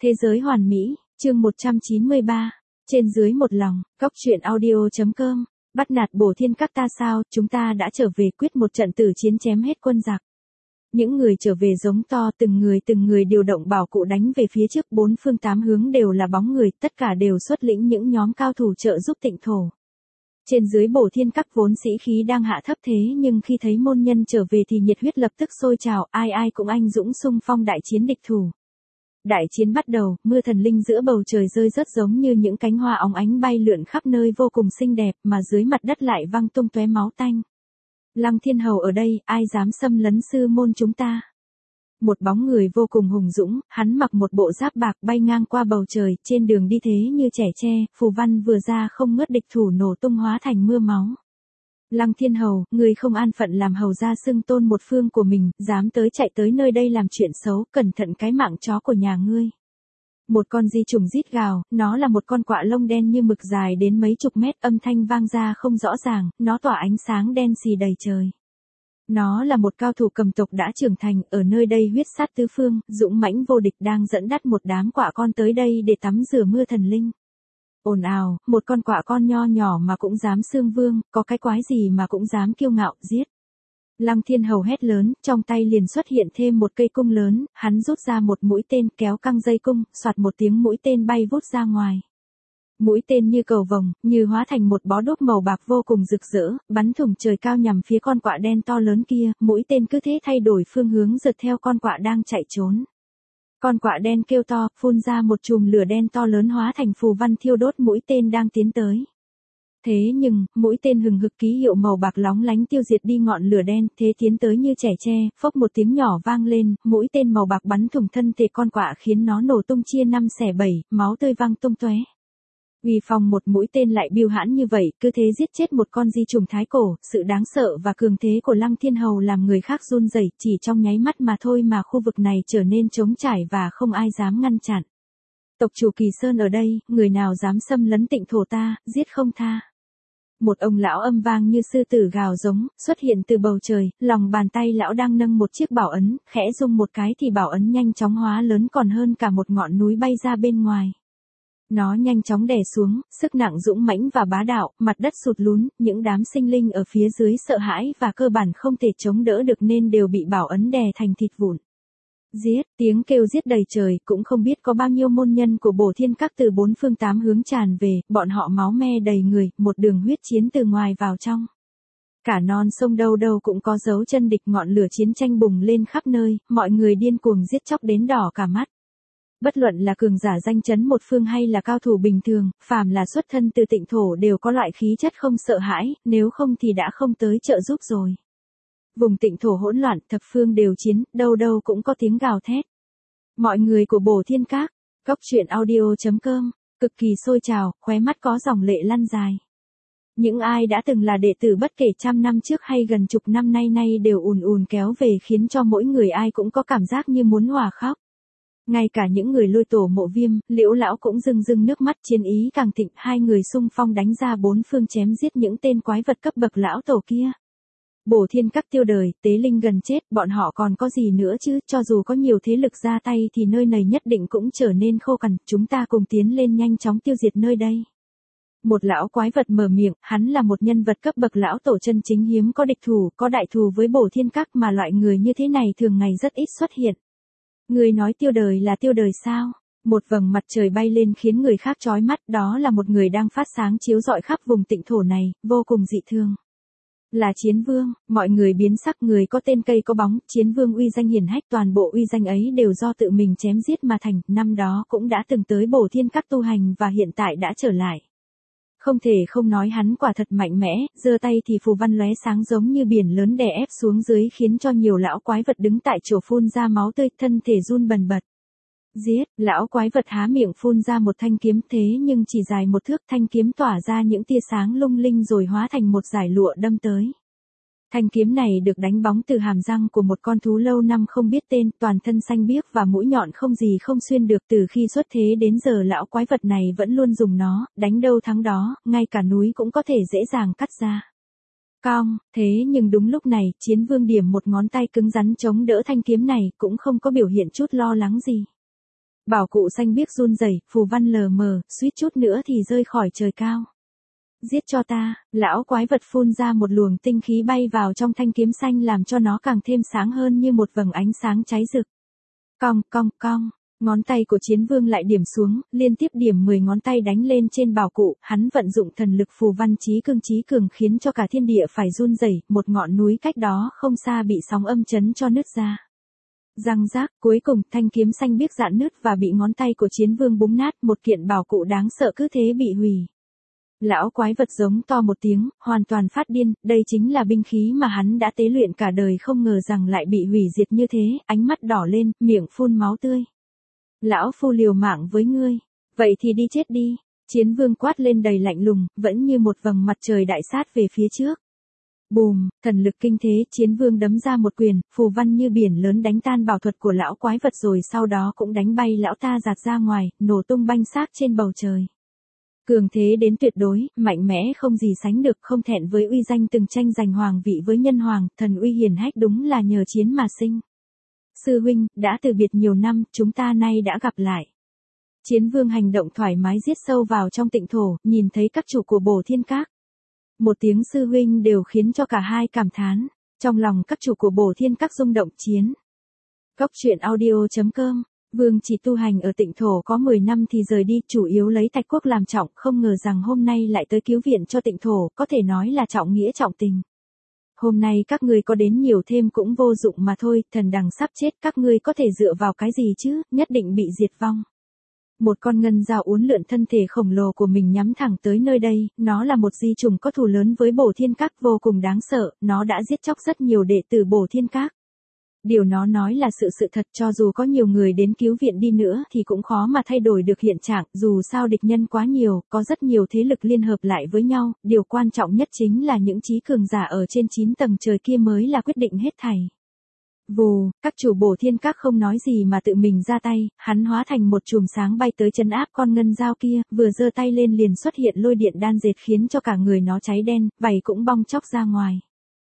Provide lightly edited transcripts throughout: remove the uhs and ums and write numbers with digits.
Thế giới hoàn mỹ, chương 193, trên dưới một lòng, góc truyện audio.com, bắt nạt Bổ Thiên Các ta sao, chúng ta đã trở về quyết một trận tử chiến chém hết quân giặc. Những người trở về giống to, từng người điều động bảo cụ đánh về phía trước, bốn phương tám hướng đều là bóng người, tất cả đều xuất lĩnh những nhóm cao thủ trợ giúp Tịnh Thổ. Trên dưới Bổ Thiên Các vốn sĩ khí đang hạ thấp thế nhưng khi thấy môn nhân trở về thì nhiệt huyết lập tức sôi trào, ai cũng anh dũng xung phong đại chiến địch thủ. Đại chiến bắt đầu, mưa thần linh giữa bầu trời rơi rớt giống như những cánh hoa óng ánh bay lượn khắp nơi vô cùng xinh đẹp mà dưới mặt đất lại văng tung tóe máu tanh. Lăng Thiên Hầu ở đây, ai dám xâm lấn sư môn chúng ta? Một bóng người vô cùng hùng dũng, hắn mặc một bộ giáp bạc bay ngang qua bầu trời, trên đường đi thế như trẻ tre, phù văn vừa ra không ngớt địch thủ nổ tung hóa thành mưa máu. Lăng Thiên Hầu, người không an phận làm hầu gia xưng tôn một phương của mình, dám chạy tới nơi đây làm chuyện xấu, cẩn thận cái mạng chó của nhà ngươi. Một con di trùng rít gào, nó là một con quạ lông đen như mực dài đến mấy chục mét, âm thanh vang ra không rõ ràng, nó tỏa ánh sáng đen xì đầy trời. Nó là một cao thủ cầm tộc đã trưởng thành, ở nơi đây huyết sát tứ phương, dũng mãnh vô địch đang dẫn dắt một đám quạ con tới đây để tắm rửa mưa thần linh. Ồn ào, một con quạ con nho nhỏ mà cũng dám xương vương, có cái quái gì mà cũng dám kiêu ngạo, giết. Lăng Thiên Hầu hét lớn, trong tay liền xuất hiện thêm một cây cung lớn, hắn rút ra một mũi tên kéo căng dây cung, soạt một tiếng mũi tên bay vút ra ngoài. Mũi tên như cầu vồng, như hóa thành một bó đuốc màu bạc vô cùng rực rỡ, bắn thủng trời cao nhằm phía con quạ đen to lớn kia, mũi tên cứ thế thay đổi phương hướng rượt theo con quạ đang chạy trốn. Con quạ đen kêu to, phun ra một chùm lửa đen to lớn hóa thành phù văn thiêu đốt mũi tên đang tiến tới. Thế nhưng, mũi tên hừng hực ký hiệu màu bạc lóng lánh tiêu diệt đi ngọn lửa đen, thế tiến tới như trẻ tre, phốc một tiếng nhỏ vang lên, mũi tên màu bạc bắn thủng thân thể con quạ khiến nó nổ tung chia 5 xẻ 7, máu tươi văng tung tóe. Uy phong một mũi tên lại biêu hãn như vậy, cứ thế giết chết một con di trùng thái cổ, sự đáng sợ và cường thế của Lăng Thiên Hầu làm người khác run rẩy, chỉ trong nháy mắt mà thôi mà khu vực này trở nên trống trải và không ai dám ngăn chặn. Tộc chủ Kỳ Sơn ở đây, người nào dám xâm lấn Tịnh Thổ ta, giết không tha. Một ông lão âm vang như sư tử gào giống, xuất hiện từ bầu trời, lòng bàn tay lão đang nâng một chiếc bảo ấn, khẽ rung một cái thì bảo ấn nhanh chóng hóa lớn còn hơn cả một ngọn núi bay ra bên ngoài. Nó nhanh chóng đè xuống, sức nặng dũng mãnh và bá đạo, mặt đất sụt lún, những đám sinh linh ở phía dưới sợ hãi và cơ bản không thể chống đỡ được nên đều bị bảo ấn đè thành thịt vụn. Giết, tiếng kêu giết đầy trời, cũng không biết có bao nhiêu môn nhân của Bổ Thiên Các từ bốn phương tám hướng tràn về, bọn họ máu me đầy người, một đường huyết chiến từ ngoài vào trong. Cả non sông đâu đâu cũng có dấu chân địch, ngọn lửa chiến tranh bùng lên khắp nơi, mọi người điên cuồng giết chóc đến đỏ cả mắt. Bất luận là cường giả danh chấn một phương hay là cao thủ bình thường, phàm là xuất thân từ Tịnh Thổ đều có loại khí chất không sợ hãi, nếu không thì đã không tới trợ giúp rồi. Vùng Tịnh Thổ hỗn loạn, thập phương đều chiến, đâu đâu cũng có tiếng gào thét. Mọi người của Bổ Thiên Các, góc truyện audio.com, cực kỳ sôi trào, khóe mắt có dòng lệ lăn dài. Những ai đã từng là đệ tử bất kể trăm năm trước hay gần chục năm nay đều ùn kéo về khiến cho mỗi người ai cũng có cảm giác như muốn òa khóc. Ngay cả những người Lôi Tổ Mộ Viêm, Liễu lão cũng rưng nước mắt, chiến ý càng thịnh, hai người xung phong đánh ra bốn phương chém giết những tên quái vật cấp bậc lão tổ kia. Bổ Thiên Các tiêu đời, tế linh gần chết, bọn họ còn có gì nữa chứ, cho dù có nhiều thế lực ra tay thì nơi này nhất định cũng trở nên khô cằn, chúng ta cùng tiến lên nhanh chóng tiêu diệt nơi đây. Một lão quái vật mở miệng, hắn là một nhân vật cấp bậc lão tổ chân chính, hiếm có địch thủ, có đại thù với Bổ Thiên Các mà loại người như thế này thường ngày rất ít xuất hiện. Người nói tiêu đời là tiêu đời sao? Một vầng mặt trời bay lên khiến người khác chói mắt, đó là một người đang phát sáng chiếu rọi khắp vùng Tịnh Thổ này, vô cùng dị thường. Là Chiến Vương, mọi người biến sắc, người có tên cây có bóng, Chiến Vương uy danh hiển hách, toàn bộ uy danh ấy đều do tự mình chém giết mà thành, năm đó cũng đã từng tới Bổ Thiên Các tu hành và hiện tại đã trở lại. Không thể không nói hắn quả thật mạnh mẽ, giơ tay thì phù văn lóe sáng giống như biển lớn đè ép xuống dưới khiến cho nhiều lão quái vật đứng tại chỗ phun ra máu tươi, thân thể run bần bật. Giết, lão quái vật há miệng phun ra một thanh kiếm, thế nhưng chỉ dài một thước, thanh kiếm tỏa ra những tia sáng lung linh rồi hóa thành một dải lụa đâm tới. Thanh kiếm này được đánh bóng từ hàm răng của một con thú lâu năm không biết tên, toàn thân xanh biếc và mũi nhọn không gì không xuyên được, từ khi xuất thế đến giờ lão quái vật này vẫn luôn dùng nó, đánh đâu thắng đó, ngay cả núi cũng có thể dễ dàng cắt ra. Cong, thế nhưng đúng lúc này, Chiến Vương điểm một ngón tay cứng rắn chống đỡ thanh kiếm này, cũng không có biểu hiện chút lo lắng gì. Bảo cụ xanh biếc run rẩy, phù văn lờ mờ, suýt chút nữa thì rơi khỏi trời cao. Giết cho ta, lão quái vật phun ra một luồng tinh khí bay vào trong thanh kiếm xanh làm cho nó càng thêm sáng hơn như một vầng ánh sáng cháy rực. Cong cong cong, ngón tay của chiến vương lại điểm xuống, liên tiếp điểm 10 ngón tay đánh lên trên bảo cụ, hắn vận dụng thần lực phù văn trí cường khiến cho cả thiên địa phải run rẩy, một ngọn núi cách đó không xa bị sóng âm chấn cho nứt ra. Răng rác, cuối cùng thanh kiếm xanh biếc rạn nứt và bị ngón tay của chiến vương búng nát, một kiện bảo cụ đáng sợ cứ thế bị hủy. Lão quái vật giống to một tiếng, hoàn toàn phát điên, đây chính là binh khí mà hắn đã tế luyện cả đời, không ngờ rằng lại bị hủy diệt như thế, ánh mắt đỏ lên, miệng phun máu tươi. Lão phu liều mạng với ngươi, vậy thì đi chết đi, chiến vương quát lên đầy lạnh lùng, vẫn như một vầng mặt trời đại sát về phía trước. Bùm, thần lực kinh thế, chiến vương đấm ra một quyền, phù văn như biển lớn đánh tan bảo thuật của lão quái vật rồi sau đó cũng đánh bay lão ta giạt ra ngoài, nổ tung banh xác trên bầu trời. Cường thế đến tuyệt đối, mạnh mẽ không gì sánh được, không thẹn với uy danh từng tranh giành hoàng vị với nhân hoàng, thần uy hiển hách đúng là nhờ chiến mà sinh. Sư huynh, đã từ biệt nhiều năm, chúng ta nay đã gặp lại. Chiến vương hành động thoải mái giết sâu vào trong tịnh thổ, nhìn thấy các chủ của Bổ Thiên Các. Một tiếng sư huynh đều khiến cho cả hai cảm thán, trong lòng các chủ của Bổ Thiên Các rung động. Chiến. Cốc truyện audio.com. Vương chỉ tu hành ở tịnh thổ có 10 năm thì rời đi, chủ yếu lấy Thạch Quốc làm trọng, không ngờ rằng hôm nay lại tới cứu viện cho tịnh thổ, có thể nói là trọng nghĩa trọng tình. Hôm nay các ngươi có đến nhiều thêm cũng vô dụng mà thôi, thần đằng sắp chết, các ngươi có thể dựa vào cái gì chứ, nhất định bị diệt vong. Một con ngân dao uốn lượn thân thể khổng lồ của mình nhắm thẳng tới nơi đây, nó là một di trùng có thù lớn với Bổ Thiên Các, vô cùng đáng sợ, nó đã giết chóc rất nhiều đệ tử Bổ Thiên Các. Điều nó nói là sự thật, cho dù có nhiều người đến cứu viện đi nữa thì cũng khó mà thay đổi được hiện trạng, dù sao địch nhân quá nhiều, có rất nhiều thế lực liên hợp lại với nhau, điều quan trọng nhất chính là những trí cường giả ở trên 9 tầng trời kia mới là quyết định hết thảy. Vù, các chủ Bổ Thiên Các không nói gì mà tự mình ra tay, hắn hóa thành một chùm sáng bay tới trấn áp con ngân dao kia, vừa giơ tay lên liền xuất hiện lôi điện đan dệt khiến cho cả người nó cháy đen, vảy cũng bong chóc ra ngoài.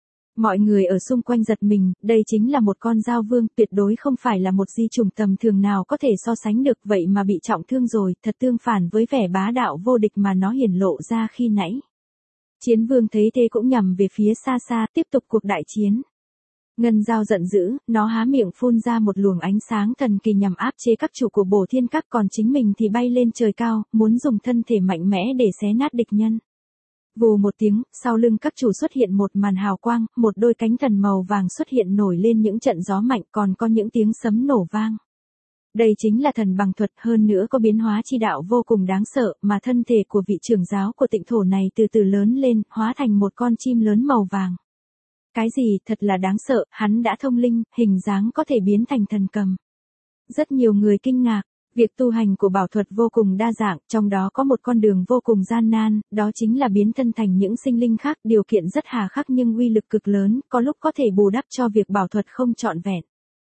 Mọi người ở xung quanh giật mình, đây chính là một con dao vương, tuyệt đối không phải là một di trùng tầm thường nào có thể so sánh được, vậy mà bị trọng thương rồi, thật tương phản với vẻ bá đạo vô địch mà nó hiển lộ ra khi nãy. Chiến vương thấy thế cũng nhằm về phía xa xa, tiếp tục cuộc đại chiến. Ngân dao giận dữ, nó há miệng phun ra một luồng ánh sáng thần kỳ nhằm áp chế các chủ của Bổ Thiên Các, còn chính mình thì bay lên trời cao, muốn dùng thân thể mạnh mẽ để xé nát địch nhân. Vù một tiếng, sau lưng các chủ xuất hiện một màn hào quang, một đôi cánh thần màu vàng xuất hiện nổi lên những trận gió mạnh, còn có những tiếng sấm nổ vang. Đây chính là thần bằng thuật, hơn nữa có biến hóa chi đạo vô cùng đáng sợ, mà thân thể của vị trưởng giáo của tịnh thổ này từ từ lớn lên, hóa thành một con chim lớn màu vàng. Cái gì, thật là đáng sợ, hắn đã thông linh, hình dáng có thể biến thành thần cầm. Rất nhiều người kinh ngạc. Việc tu hành của bảo thuật vô cùng đa dạng, trong đó có một con đường vô cùng gian nan, đó chính là biến thân thành những sinh linh khác, điều kiện rất hà khắc nhưng uy lực cực lớn, có lúc có thể bù đắp cho việc bảo thuật không trọn vẹn.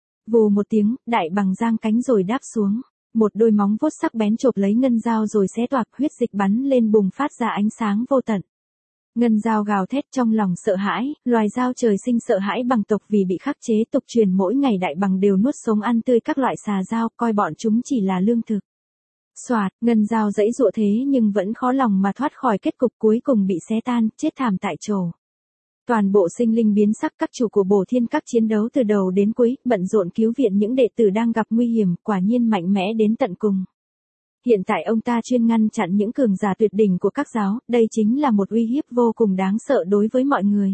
Vù một tiếng, đại bằng giang cánh rồi đáp xuống, một đôi móng vuốt sắc bén chộp lấy ngân dao rồi xé toạc, huyết dịch bắn lên bùng phát ra ánh sáng vô tận. Ngân dao gào thét trong lòng sợ hãi, loài dao trời sinh sợ hãi bằng tộc vì bị khắc chế, tục truyền mỗi ngày đại bằng đều nuốt sống ăn tươi các loại xà dao, coi bọn chúng chỉ là lương thực. Soạt, ngân dao giãy giụa thế nhưng vẫn khó lòng mà thoát khỏi kết cục, cuối cùng bị xé tan, chết thảm tại chỗ. Toàn bộ sinh linh biến sắc, các chủ của Bổ Thiên Các chiến đấu từ đầu đến cuối, bận rộn cứu viện những đệ tử đang gặp nguy hiểm, quả nhiên mạnh mẽ đến tận cùng. Hiện tại ông ta chuyên ngăn chặn những cường giả tuyệt đỉnh của các giáo, đây chính là một uy hiếp vô cùng đáng sợ đối với mọi người.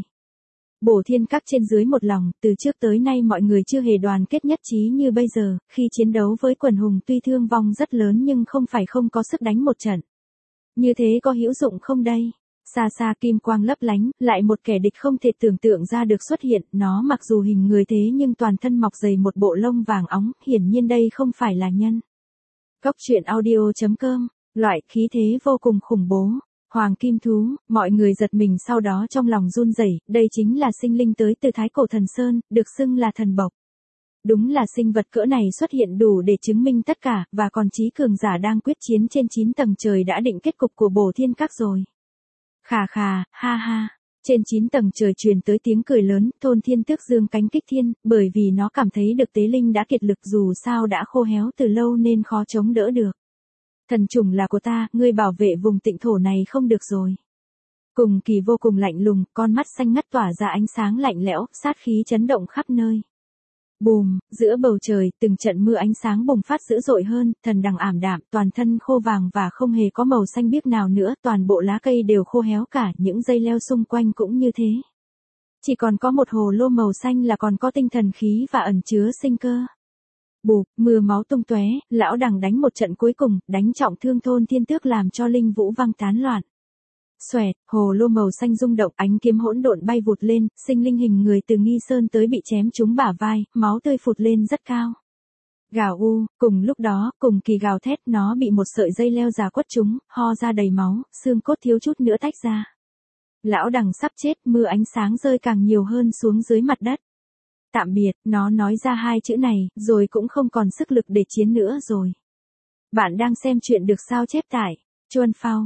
Bổ Thiên Các trên dưới một lòng, từ trước tới nay mọi người chưa hề đoàn kết nhất trí như bây giờ, khi chiến đấu với quần hùng tuy thương vong rất lớn nhưng không phải không có sức đánh một trận. Như thế có hữu dụng không đây? Xa xa kim quang lấp lánh, lại một kẻ địch không thể tưởng tượng ra được xuất hiện, nó mặc dù hình người thế nhưng toàn thân mọc dày một bộ lông vàng óng, hiển nhiên đây không phải là nhân. Cốc truyện audio.com, loại khí thế vô cùng khủng bố. Hoàng kim thú, mọi người giật mình sau đó trong lòng run rẩy, đây chính là sinh linh tới từ Thái Cổ Thần Sơn, được xưng là thần bộc. Đúng là sinh vật cỡ này xuất hiện đủ để chứng minh tất cả, và còn trí cường giả đang quyết chiến trên 9 tầng trời đã định kết cục của Bổ Thiên Các rồi. Khà khà, ha ha. Trên 9 tầng trời truyền tới tiếng cười lớn, Thôn Thiên Tước dương cánh kích thiên, bởi vì nó cảm thấy được tế linh đã kiệt lực, dù sao đã khô héo từ lâu nên khó chống đỡ được. Thần trùng là của ta, ngươi bảo vệ vùng tịnh thổ này không được rồi. Cùng Kỳ vô cùng lạnh lùng, con mắt xanh ngắt tỏa ra ánh sáng lạnh lẽo, sát khí chấn động khắp nơi. Bùm, giữa bầu trời, từng trận mưa ánh sáng bùng phát dữ dội hơn, thần đằng ảm đạm, toàn thân khô vàng và không hề có màu xanh biếc nào nữa, toàn bộ lá cây đều khô héo cả, những dây leo xung quanh cũng như thế. Chỉ còn có một hồ lô màu xanh là còn có tinh thần khí và ẩn chứa sinh cơ. Bụp, mưa máu tung tóe, lão đằng đánh một trận cuối cùng, đánh trọng thương Thôn Thiên Tước làm cho linh vũ văng tán loạn. Xoẹt, hồ lô màu xanh rung động, ánh kiếm hỗn độn bay vụt lên, sinh linh hình người từ Nghi Sơn tới bị chém trúng bả vai, máu tươi phụt lên rất cao. Gào u, cùng lúc đó, cùng Kỳ gào thét, nó bị một sợi dây leo già quất trúng, ho ra đầy máu, xương cốt thiếu chút nữa tách ra. Lão đằng sắp chết, mưa ánh sáng rơi càng nhiều hơn xuống dưới mặt đất. Tạm biệt, nó nói ra hai chữ này, rồi cũng không còn sức lực để chiến nữa rồi. Bạn đang xem chuyện được sao chép tại Chuan Phao,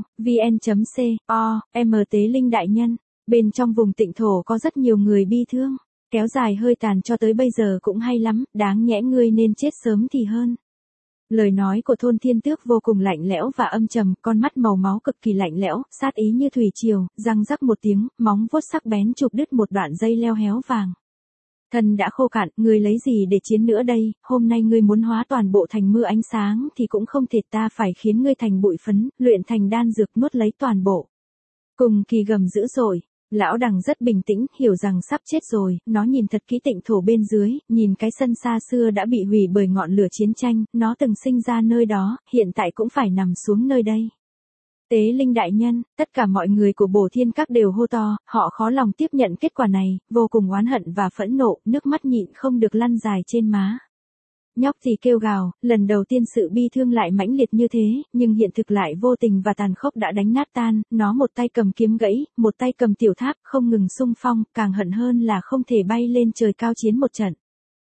vn.co, Tế Linh đại nhân. Bên trong vùng tịnh thổ có rất nhiều người bi thương. Kéo dài hơi tàn cho tới bây giờ cũng hay lắm, đáng nhẽ ngươi nên chết sớm thì hơn. Lời nói của Thôn Thiên Tước vô cùng lạnh lẽo và âm trầm, con mắt màu máu cực kỳ lạnh lẽo, sát ý như thủy triều, răng rắc một tiếng, móng vuốt sắc bén chụp đứt một đoạn dây leo héo vàng. Thân đã khô cạn, ngươi lấy gì để chiến nữa đây, hôm nay ngươi muốn hóa toàn bộ thành mưa ánh sáng thì cũng không thể, ta phải khiến ngươi thành bụi phấn, luyện thành đan dược nuốt lấy toàn bộ. Cùng Kỳ gầm dữ dội, lão đằng rất bình tĩnh, hiểu rằng sắp chết rồi, nó nhìn thật kỹ tịnh thổ bên dưới, nhìn cái sân xa xưa đã bị hủy bởi ngọn lửa chiến tranh, nó từng sinh ra nơi đó, hiện tại cũng phải nằm xuống nơi đây. Tế Linh đại nhân, tất cả mọi người của Bổ Thiên Các đều hô to, họ khó lòng tiếp nhận kết quả này, vô cùng oán hận và phẫn nộ, nước mắt nhịn không được lăn dài trên má. Nhóc thì kêu gào, lần đầu tiên sự bi thương lại mãnh liệt như thế, nhưng hiện thực lại vô tình và tàn khốc đã đánh nát tan, nó một tay cầm kiếm gãy, một tay cầm tiểu tháp, không ngừng xung phong, càng hận hơn là không thể bay lên trời cao chiến một trận.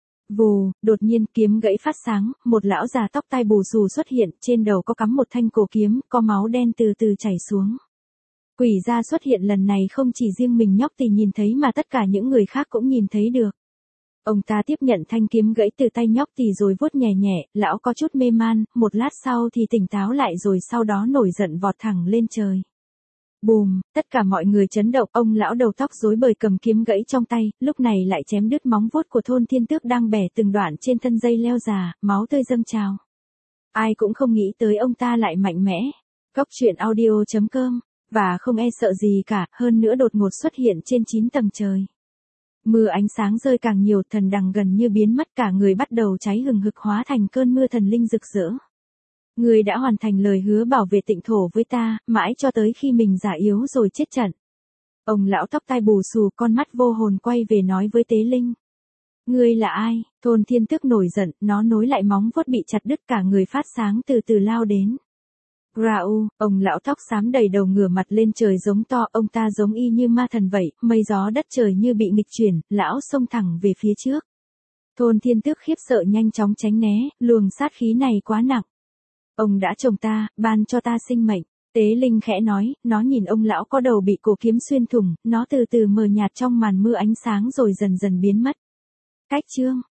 Vù, đột nhiên kiếm gãy phát sáng, một lão già tóc tai bù xù xuất hiện, trên đầu có cắm một thanh cổ kiếm, có máu đen từ từ chảy xuống. Quỷ gia xuất hiện lần này không chỉ riêng mình nhóc thì nhìn thấy mà tất cả những người khác cũng nhìn thấy được. Ông ta tiếp nhận thanh kiếm gãy từ tay nhóc thì rồi vuốt nhẹ nhẹ, lão có chút mê man, một lát sau thì tỉnh táo lại rồi sau đó nổi giận vọt thẳng lên trời. Bùm, tất cả mọi người chấn động, ông lão đầu tóc rối bời cầm kiếm gãy trong tay, lúc này lại chém đứt móng vuốt của Thôn Thiên Tước đang bẻ từng đoạn trên thân dây leo già, máu tươi dâng trào. Ai cũng không nghĩ tới ông ta lại mạnh mẽ. Góc truyện audio.com, và không e sợ gì cả, hơn nữa đột ngột xuất hiện trên 9 tầng trời. Mưa ánh sáng rơi càng nhiều, thần đằng gần như biến mất, cả người bắt đầu cháy hừng hực hóa thành cơn mưa thần linh rực rỡ. Ngươi đã hoàn thành lời hứa bảo vệ tịnh thổ với ta, mãi cho tới khi mình già yếu rồi chết trận. Ông lão tóc tai bù xù, con mắt vô hồn quay về nói với Tế Linh. Ngươi là ai? Thôn Thiên Tước nổi giận, nó nối lại móng vuốt bị chặt đứt, cả người phát sáng từ từ lao đến. Rau, ông lão tóc xám đầy đầu ngửa mặt lên trời giống to, ông ta giống y như ma thần vậy, mây gió đất trời như bị nghịch chuyển, lão xông thẳng về phía trước. Thôn Thiên Tước khiếp sợ nhanh chóng tránh né, luồng sát khí này quá nặng. Ông đã trồng ta, ban cho ta sinh mệnh. Tế Linh khẽ nói, nó nhìn ông lão có đầu bị cổ kiếm xuyên thủng, nó từ từ mờ nhạt trong màn mưa ánh sáng rồi dần dần biến mất. Cách chương